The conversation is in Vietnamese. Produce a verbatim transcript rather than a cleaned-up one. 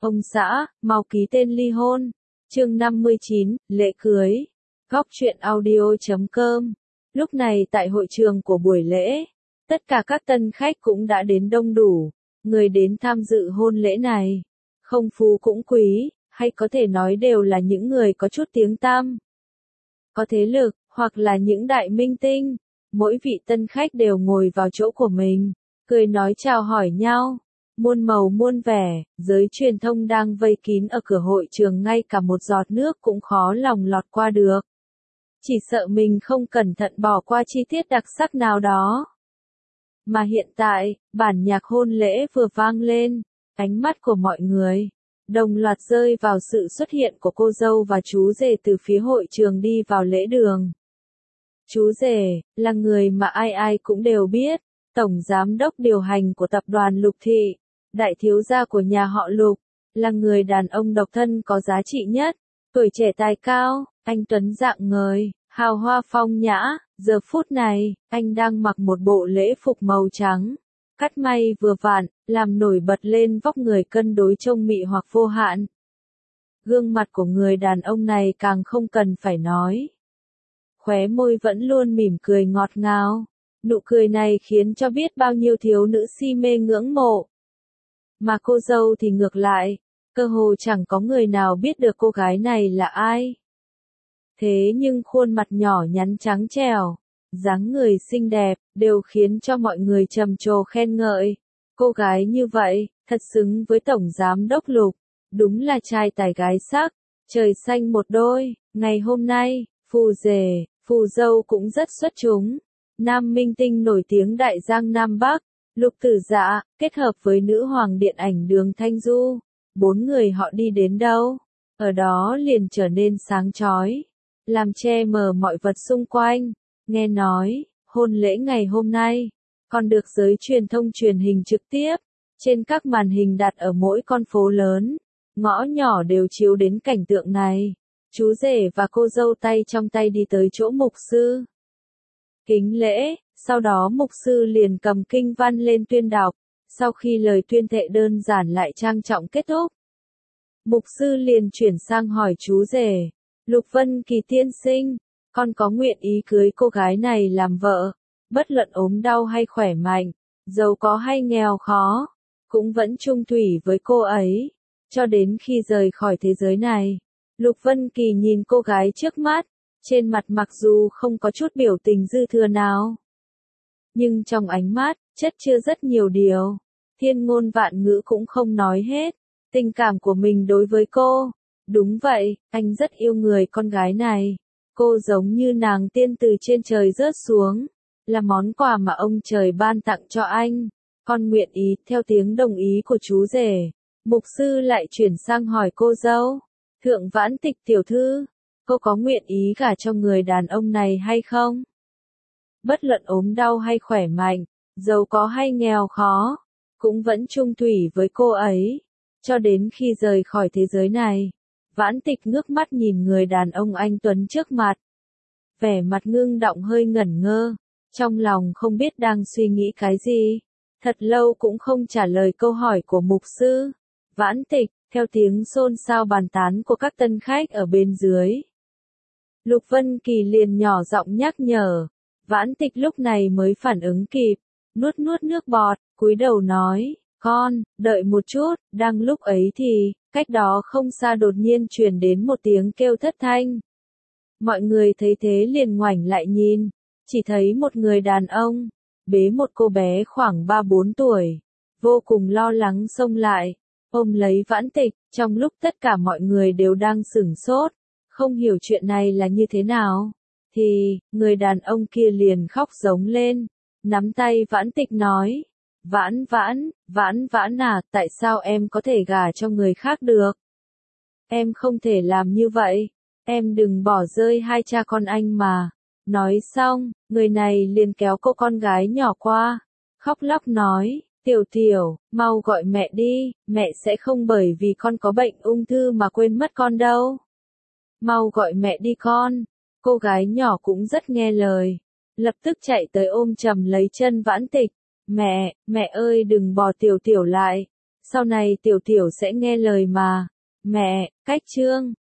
Ông xã, mau ký tên ly hôn. Chương năm mươi chín, lễ cưới. Góc truyện audio chấm com. Lúc này tại hội trường của buổi lễ, tất cả các tân khách cũng đã đến đông đủ. Người đến tham dự hôn lễ này, không phú cũng quý, hay có thể nói đều là những người có chút tiếng tăm, có thế lực, hoặc là những đại minh tinh. Mỗi vị tân khách đều ngồi vào chỗ của mình, cười nói chào hỏi nhau. Muôn màu muôn vẻ, giới truyền thông đang vây kín ở cửa hội trường, ngay cả một giọt nước cũng khó lòng lọt qua được. Chỉ sợ mình không cẩn thận bỏ qua chi tiết đặc sắc nào đó. Mà hiện tại, bản nhạc hôn lễ vừa vang lên, ánh mắt của mọi người đồng loạt rơi vào sự xuất hiện của cô dâu và chú rể từ phía hội trường đi vào lễ đường. Chú rể là người mà ai ai cũng đều biết, tổng giám đốc điều hành của tập đoàn Lục Thị, đại thiếu gia của nhà họ Lục, là người đàn ông độc thân có giá trị nhất, tuổi trẻ tài cao, anh tuấn dạng ngời, hào hoa phong nhã. Giờ phút này, anh đang mặc một bộ lễ phục màu trắng, cắt may vừa vặn, làm nổi bật lên vóc người cân đối trông mị hoặc vô hạn. Gương mặt của người đàn ông này càng không cần phải nói. Khóe môi vẫn luôn mỉm cười ngọt ngào, nụ cười này khiến cho biết bao nhiêu thiếu nữ si mê ngưỡng mộ. Mà cô dâu thì ngược lại, cơ hồ chẳng có người nào biết được cô gái này là ai. Thế nhưng khuôn mặt nhỏ nhắn trắng trẻo, dáng người xinh đẹp, đều khiến cho mọi người trầm trồ khen ngợi. Cô gái như vậy, thật xứng với tổng giám đốc Lục, đúng là trai tài gái sắc, trời xanh một đôi. Ngày hôm nay, phù rể, phù dâu cũng rất xuất chúng. Nam minh tinh nổi tiếng đại giang Nam Bắc, Lục Tử Dạ, kết hợp với nữ hoàng điện ảnh Đường Thanh Du. Bốn người họ đi đến đâu, ở đó liền trở nên sáng chói, làm che mờ mọi vật xung quanh. Nghe nói, hôn lễ ngày hôm nay còn được giới truyền thông truyền hình trực tiếp, trên các màn hình đặt ở mỗi con phố lớn, ngõ nhỏ đều chiếu đến cảnh tượng này. Chú rể và cô dâu tay trong tay đi tới chỗ mục sư kính lễ, sau đó mục sư liền cầm kinh văn lên tuyên đọc. Sau khi lời tuyên thệ đơn giản lại trang trọng kết thúc, mục sư liền chuyển sang hỏi chú rể, Lục Vân Kỳ tiên sinh, con có nguyện ý cưới cô gái này làm vợ, bất luận ốm đau hay khỏe mạnh, giàu có hay nghèo khó, cũng vẫn chung thủy với cô ấy, cho đến khi rời khỏi thế giới này. Lục Vân Kỳ nhìn cô gái trước mắt, trên mặt mặc dù không có chút biểu tình dư thừa nào, nhưng trong ánh mắt, chất chứa rất nhiều điều, thiên ngôn vạn ngữ cũng không nói hết, tình cảm của mình đối với cô. Đúng vậy, anh rất yêu người con gái này, cô giống như nàng tiên từ trên trời rớt xuống, là món quà mà ông trời ban tặng cho anh. Con nguyện ý. Theo tiếng đồng ý của chú rể, mục sư lại chuyển sang hỏi cô dâu, Thượng Vãn Tịch tiểu thư, cô có nguyện ý gả cho người đàn ông này hay không? Bất luận ốm đau hay khỏe mạnh, giàu có hay nghèo khó, cũng vẫn chung thủy với cô ấy, cho đến khi rời khỏi thế giới này. Vãn Tịch ngước mắt nhìn người đàn ông anh tuấn trước mặt, vẻ mặt ngưng động hơi ngẩn ngơ, trong lòng không biết đang suy nghĩ cái gì, thật lâu cũng không trả lời câu hỏi của mục sư. Vãn Tịch, theo tiếng xôn xao bàn tán của các tân khách ở bên dưới, Lục Vân Kỳ liền nhỏ giọng nhắc nhở. Vãn Tịch lúc này mới phản ứng kịp, nuốt nuốt nước bọt, cúi đầu nói, con, đợi một chút. Đang lúc ấy thì, cách đó không xa đột nhiên truyền đến một tiếng kêu thất thanh. Mọi người thấy thế liền ngoảnh lại nhìn, chỉ thấy một người đàn ông, bế một cô bé khoảng ba bốn tuổi, vô cùng lo lắng xông lại, ôm lấy Vãn Tịch. Trong lúc tất cả mọi người đều đang sửng sốt, không hiểu chuyện này là như thế nào, thì, người đàn ông kia liền khóc giống lên, nắm tay Vãn Tịch nói, Vãn Vãn, Vãn Vãn à, tại sao em có thể gả cho người khác được? Em không thể làm như vậy, em đừng bỏ rơi hai cha con anh mà. Nói xong, người này liền kéo cô con gái nhỏ qua, khóc lóc nói, Tiểu Tiểu, mau gọi mẹ đi, mẹ sẽ không bởi vì con có bệnh ung thư mà quên mất con đâu. Mau gọi mẹ đi con. Cô gái nhỏ cũng rất nghe lời, lập tức chạy tới ôm chầm lấy chân Vãn Tịch. Mẹ, mẹ ơi đừng bỏ Tiểu Tiểu lại. Sau này tiểu tiểu sẽ nghe lời mà. Mẹ, cách chương.